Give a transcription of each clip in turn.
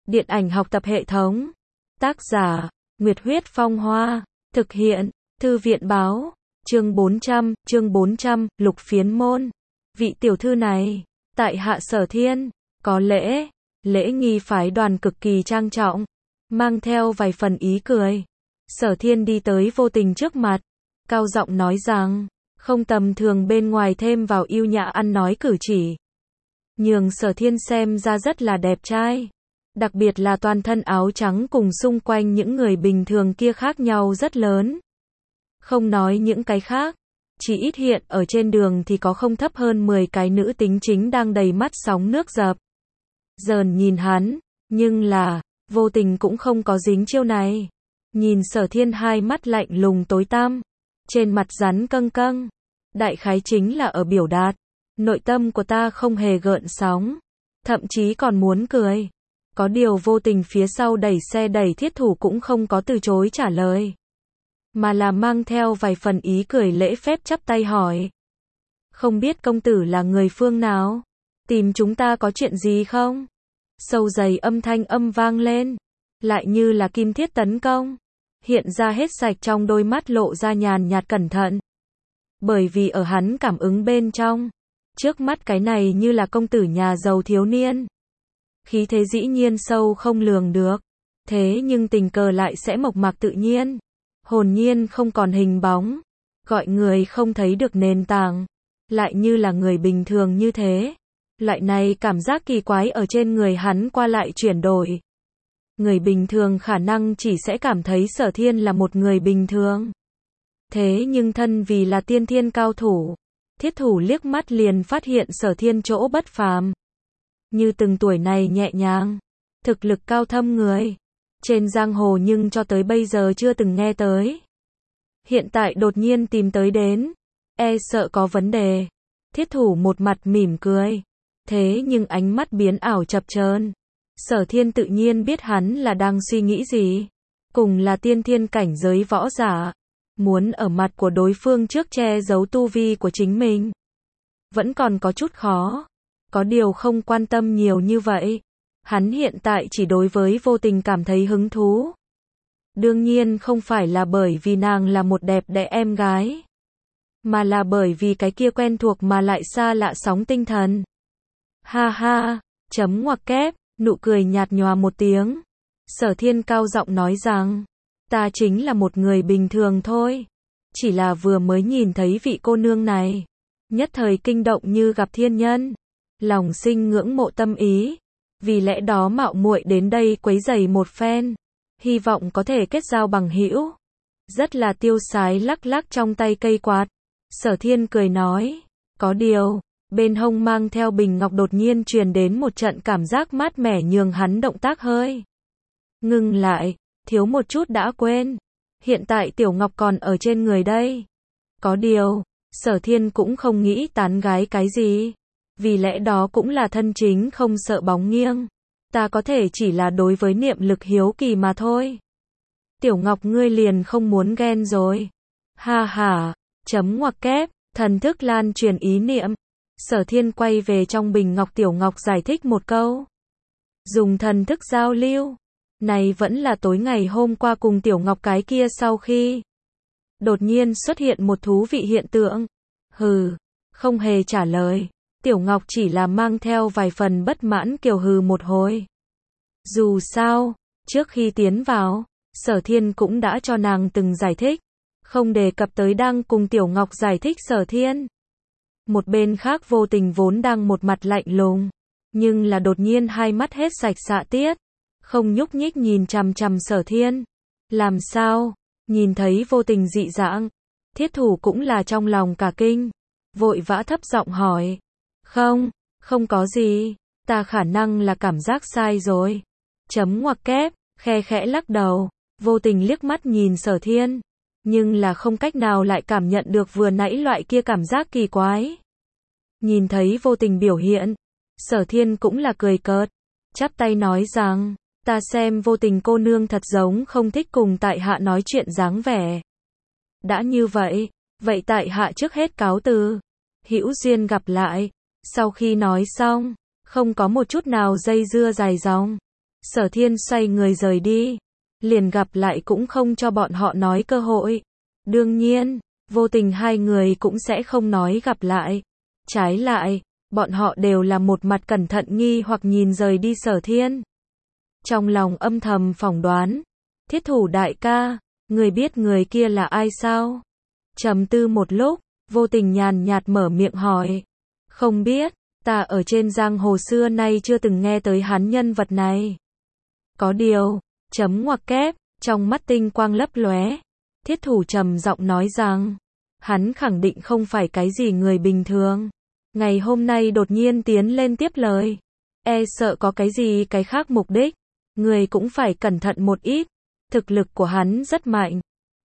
Điện ảnh học tập hệ thống. Tác giả, Nguyệt Huyết Phong Hoa. Thực hiện, Thư viện báo. Chương 400, Lục Phiến Môn. Vị tiểu thư này, tại hạ Sở Thiên, có lễ. Lễ nghi phái đoàn cực kỳ trang trọng, mang theo vài phần ý cười. Sở Thiên đi tới Vô Tình trước mặt, cao giọng nói rằng, không tầm thường bên ngoài thêm vào yêu nhã ăn nói cử chỉ. Nhường Sở Thiên xem ra rất là đẹp trai. Đặc biệt là toàn thân áo trắng cùng xung quanh những người bình thường kia khác nhau rất lớn. Không nói những cái khác, chỉ ít hiện ở trên đường thì có không thấp hơn 10 cái nữ tính chính đang đầy mắt sóng nước dập dờn nhìn hắn, nhưng là, Vô Tình cũng không có dính chiêu này. Nhìn Sở Thiên hai mắt lạnh lùng tối tăm, trên mặt rắn căng căng, đại khái chính là ở biểu đạt, nội tâm của ta không hề gợn sóng, thậm chí còn muốn cười. Có điều Vô Tình phía sau đẩy xe đẩy Thiết Thủ cũng không có từ chối trả lời, mà là mang theo vài phần ý cười lễ phép chắp tay hỏi. Không biết công tử là người phương nào? Tìm chúng ta có chuyện gì không? Sâu dày âm thanh vang lên, lại như là kim thiết tấn công, hiện ra hết sạch trong đôi mắt lộ ra nhàn nhạt cẩn thận. Bởi vì ở hắn cảm ứng bên trong, trước mắt cái này như là công tử nhà giàu thiếu niên. Khí thế dĩ nhiên sâu không lường được, thế nhưng tình cờ lại sẽ mộc mạc tự nhiên, hồn nhiên không còn hình bóng, gọi người không thấy được nền tảng, lại như là người bình thường như thế. Loại này cảm giác kỳ quái ở trên người hắn qua lại chuyển đổi. Người bình thường khả năng chỉ sẽ cảm thấy Sở Thiên là một người bình thường. Thế nhưng thân vì là tiên thiên cao thủ, Thiết Thủ liếc mắt liền phát hiện Sở Thiên chỗ bất phàm. Như từng tuổi này nhẹ nhàng, thực lực cao thâm người, trên giang hồ nhưng cho tới bây giờ chưa từng nghe tới. Hiện tại đột nhiên tìm tới đến, e sợ có vấn đề. Thiết Thủ một mặt mỉm cười, thế nhưng ánh mắt biến ảo chập chờn. Sở Thiên tự nhiên biết hắn là đang suy nghĩ gì. Cùng là tiên thiên cảnh giới võ giả, muốn ở mặt của đối phương trước che giấu tu vi của chính mình, vẫn còn có chút khó. Có điều không quan tâm nhiều như vậy. Hắn hiện tại chỉ đối với Vô Tình cảm thấy hứng thú. Đương nhiên không phải là bởi vì nàng là một đẹp đẽ em gái, mà là bởi vì cái kia quen thuộc mà lại xa lạ sóng tinh thần. Ha ha, chấm ngoặc kép, nụ cười nhạt nhòa một tiếng. Sở Thiên cao giọng nói rằng, ta chính là một người bình thường thôi. Chỉ là vừa mới nhìn thấy vị cô nương này, nhất thời kinh động như gặp thiên nhân, lòng sinh ngưỡng mộ tâm ý, vì lẽ đó mạo muội đến đây quấy rầy một phen, hy vọng có thể kết giao bằng hữu. Rất là tiêu sái lắc lắc trong tay cây quạt. Sở Thiên cười nói, có điều, bên hông mang theo bình ngọc đột nhiên truyền đến một trận cảm giác mát mẻ nhường hắn động tác hơi ngừng lại, thiếu một chút đã quên. Hiện tại tiểu ngọc còn ở trên người đây. Có điều, Sở Thiên cũng không nghĩ tán gái cái gì. Vì lẽ đó cũng là thân chính không sợ bóng nghiêng. Ta có thể chỉ là đối với niệm lực hiếu kỳ mà thôi. Tiểu ngọc ngươi liền không muốn ghen rồi. Ha ha, chấm ngoặc kép, thần thức lan truyền ý niệm. Sở Thiên quay về trong bình ngọc tiểu ngọc giải thích một câu. Dùng thần thức giao lưu. Này vẫn là tối ngày hôm qua cùng tiểu ngọc cái kia sau khi đột nhiên xuất hiện một thú vị hiện tượng. Hừ, không hề trả lời. Tiểu ngọc chỉ là mang theo vài phần bất mãn kiều hừ một hồi. Dù sao, trước khi tiến vào, Sở Thiên cũng đã cho nàng từng giải thích, không đề cập tới đang cùng tiểu ngọc giải thích Sở Thiên. Một bên khác Vô Tình vốn đang một mặt lạnh lùng, nhưng là đột nhiên hai mắt hết sạch xạ tiết, không nhúc nhích nhìn chằm chằm Sở Thiên. Làm sao? Nhìn thấy Vô Tình dị dạng, Thiết Thủ cũng là trong lòng cả kinh, vội vã thấp giọng hỏi. Không có gì, ta khả năng là cảm giác sai rồi. Chấm ngoặc kép, khe khẽ lắc đầu. Vô Tình liếc mắt nhìn Sở Thiên, nhưng là không cách nào lại cảm nhận được vừa nãy loại kia cảm giác kỳ quái. Nhìn thấy Vô Tình biểu hiện, Sở Thiên cũng là cười cợt, chắp tay nói rằng, ta xem Vô Tình cô nương thật giống không thích cùng tại hạ nói chuyện dáng vẻ. Đã như vậy, vậy tại hạ trước hết cáo từ. Hữu duyên gặp lại. Sau khi nói xong, không có một chút nào dây dưa dài dòng, Sở Thiên xoay người rời đi, liền gặp lại cũng không cho bọn họ nói cơ hội. Đương nhiên, vô tình hai người cũng sẽ không nói gặp lại. Trái lại, bọn họ đều là một mặt cẩn thận nghi hoặc nhìn rời đi Sở Thiên. Trong lòng âm thầm phỏng đoán, Thiết Thủ đại ca, người biết người kia là ai sao? Trầm tư một lúc, vô tình nhàn nhạt mở miệng hỏi. Không biết, ta ở trên giang hồ xưa nay chưa từng nghe tới hắn nhân vật này. Có điều, chấm ngoặc kép, trong mắt tinh quang lấp lóe. Thiết Thủ trầm giọng nói rằng, hắn khẳng định không phải cái gì người bình thường. Ngày hôm nay đột nhiên tiến lên tiếp lời, e sợ có cái gì cái khác mục đích. Người cũng phải cẩn thận một ít, thực lực của hắn rất mạnh.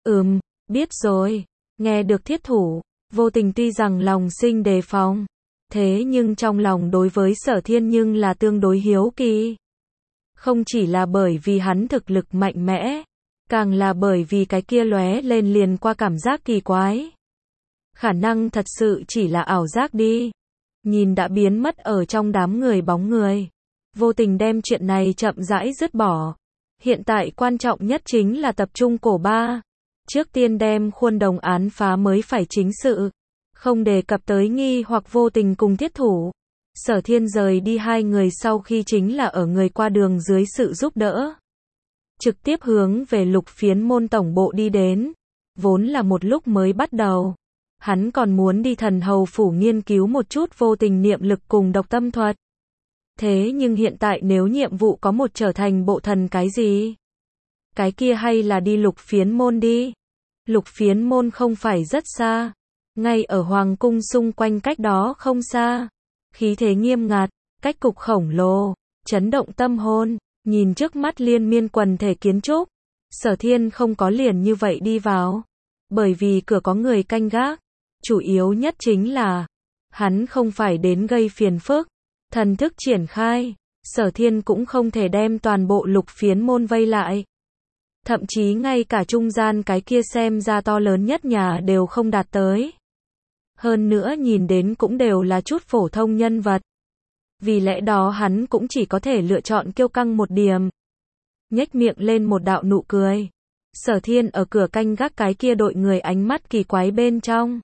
Biết rồi. Nghe được Thiết Thủ, vô tình tuy rằng lòng sinh đề phòng, thế nhưng trong lòng đối với Sở Thiên nhưng là tương đối hiếu kỳ. Không chỉ là bởi vì hắn thực lực mạnh mẽ, càng là bởi vì cái kia lóe lên liền qua cảm giác kỳ quái. Khả năng thật sự chỉ là ảo giác đi. Nhìn đã biến mất ở trong đám người bóng người, vô tình đem chuyện này chậm rãi dứt bỏ. Hiện tại quan trọng nhất chính là tập trung cổ ba. Trước tiên đem khuôn đồng án phá mới phải chính sự. Không đề cập tới nghi hoặc vô tình cùng Thiết Thủ. Sở Thiên rời đi hai người sau khi chính là ở người qua đường dưới sự giúp đỡ. Trực tiếp hướng về Lục Phiến Môn tổng bộ đi đến. Vốn là một lúc mới bắt đầu. Hắn còn muốn đi Thần Hầu phủ nghiên cứu một chút vô tình niệm lực cùng độc tâm thuật. Thế nhưng hiện tại nếu nhiệm vụ có một trở thành bộ thần cái gì? Cái kia hay là đi Lục Phiến Môn đi. Lục Phiến Môn không phải rất xa. Ngay ở Hoàng cung xung quanh cách đó không xa. Khí thế nghiêm ngặt, cách cục khổng lồ, chấn động tâm hồn. Nhìn trước mắt liên miên quần thể kiến trúc, Sở Thiên không có liền như vậy đi vào. Bởi vì cửa có người canh gác. Chủ yếu nhất chính là, hắn không phải đến gây phiền phức. Thần thức triển khai, Sở Thiên cũng không thể đem toàn bộ Lục Phiến Môn vây lại. Thậm chí ngay cả trung gian cái kia xem ra to lớn nhất nhà đều không đạt tới. Hơn nữa nhìn đến cũng đều là chút phổ thông nhân vật. Vì lẽ đó hắn cũng chỉ có thể lựa chọn kiêu căng một điểm. Nhếch miệng lên một đạo nụ cười. Sở Thiên ở cửa canh gác cái kia đội người ánh mắt kỳ quái bên trong.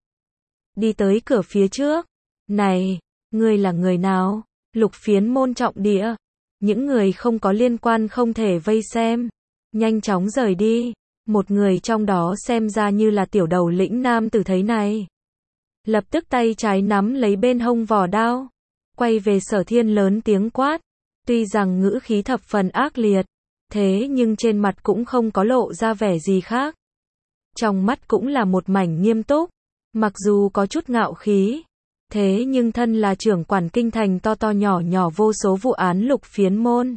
Đi tới cửa phía trước. Này, ngươi là người nào? Lục Phiến Môn trọng địa. Những người không có liên quan không thể vây xem. Nhanh chóng rời đi. Một người trong đó xem ra như là tiểu đầu lĩnh nam tử thấy này. Lập tức tay trái nắm lấy bên hông vỏ đao. Quay về Sở Thiên lớn tiếng quát. Tuy rằng ngữ khí thập phần ác liệt. Thế nhưng trên mặt cũng không có lộ ra vẻ gì khác. Trong mắt cũng là một mảnh nghiêm túc. Mặc dù có chút ngạo khí. Thế nhưng thân là trưởng quản kinh thành to to nhỏ nhỏ vô số vụ án Lục Phiến Môn.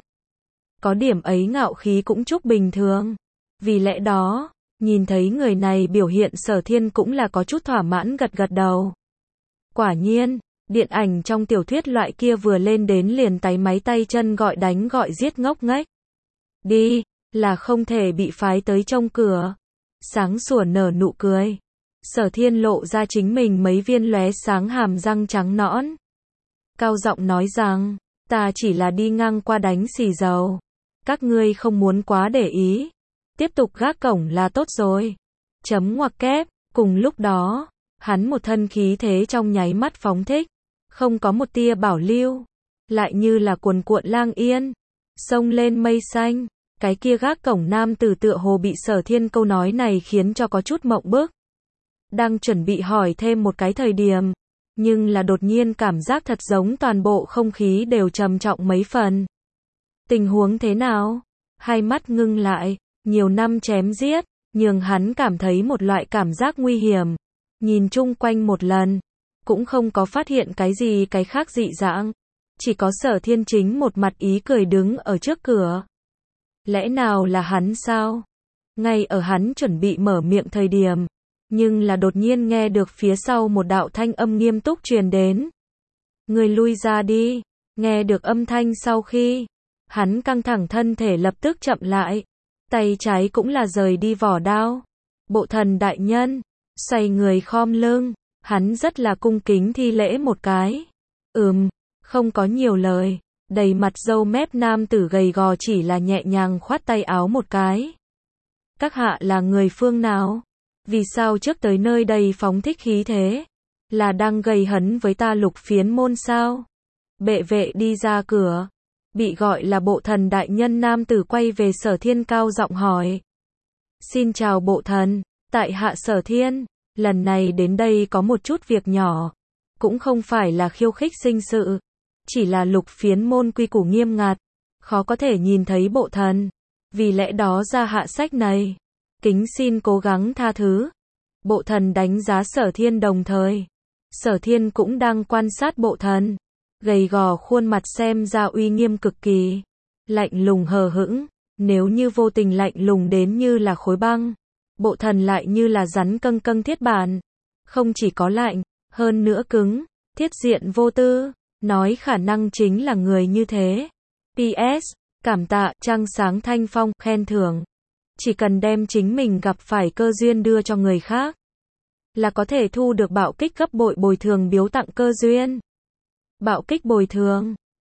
Có điểm ấy ngạo khí cũng chút bình thường. Vì lẽ đó, nhìn thấy người này biểu hiện Sở Thiên cũng là có chút thỏa mãn gật gật đầu. Quả nhiên, điện ảnh trong tiểu thuyết loại kia vừa lên đến liền táy máy tay chân gọi đánh gọi giết ngốc nghếch. Đi, là không thể bị phái tới trông cửa. Sáng sủa nở nụ cười. Sở Thiên lộ ra chính mình mấy viên lóe sáng hàm răng trắng nõn. Cao giọng nói rằng, ta chỉ là đi ngang qua đánh xì dầu. Các ngươi không muốn quá để ý. Tiếp tục gác cổng là tốt rồi. Chấm ngoặc kép, cùng lúc đó, hắn một thân khí thế trong nháy mắt phóng thích. Không có một tia bảo lưu. Lại như là cuồn cuộn lang yên. Xông lên mây xanh. Cái kia gác cổng nam tử tựa hồ bị Sở Thiên câu nói này khiến cho có chút mộng bức. Đang chuẩn bị hỏi thêm một cái thời điểm. Nhưng là đột nhiên cảm giác thật giống toàn bộ không khí đều trầm trọng mấy phần. Tình huống thế nào? Hai mắt ngưng lại. Nhiều năm chém giết. Nhưng hắn cảm thấy một loại cảm giác nguy hiểm. Nhìn chung quanh một lần. Cũng không có phát hiện cái gì cái khác dị dạng. Chỉ có Sở Thiên chính một mặt ý cười đứng ở trước cửa. Lẽ nào là hắn sao? Ngay ở hắn chuẩn bị mở miệng thời điểm. Nhưng là đột nhiên nghe được phía sau một đạo thanh âm nghiêm túc truyền đến. Người lui ra đi. Nghe được âm thanh sau khi. Hắn căng thẳng thân thể lập tức chậm lại. Tay trái cũng là rời đi vỏ đao. Bộ thần đại nhân. Xoay người khom lưng. Hắn rất là cung kính thi lễ một cái. Không có nhiều lời. Đầy mặt râu mép nam tử gầy gò chỉ là nhẹ nhàng khoát tay áo một cái. Các hạ là người phương nào? Vì sao trước tới nơi đây phóng thích khí thế? Là đang gây hấn với ta Lục Phiến Môn sao? Bệ vệ đi ra cửa. Bị gọi là bộ thần đại nhân nam tử quay về Sở Thiên cao giọng hỏi. Xin chào bộ thần, tại hạ Sở Thiên, lần này đến đây có một chút việc nhỏ. Cũng không phải là khiêu khích sinh sự. Chỉ là Lục Phiến Môn quy củ nghiêm ngặt. Khó có thể nhìn thấy bộ thần. Vì lẽ đó ra hạ sách này. Kính xin cố gắng tha thứ. Bộ thần đánh giá Sở Thiên đồng thời. Sở Thiên cũng đang quan sát bộ thần. Gầy gò khuôn mặt xem ra uy nghiêm cực kỳ. Lạnh lùng hờ hững. Nếu như vô tình lạnh lùng đến như là khối băng. Bộ thần lại như là rắn căng căng thiết bản. Không chỉ có lạnh, hơn nữa cứng. Thiết diện vô tư. Nói khả năng chính là người như thế. PS. Cảm tạ, trăng sáng thanh phong, khen thưởng. Chỉ cần đem chính mình gặp phải cơ duyên đưa cho người khác. Là có thể thu được bạo kích gấp bội bồi thường biếu tặng cơ duyên. Bạo kích bồi thường.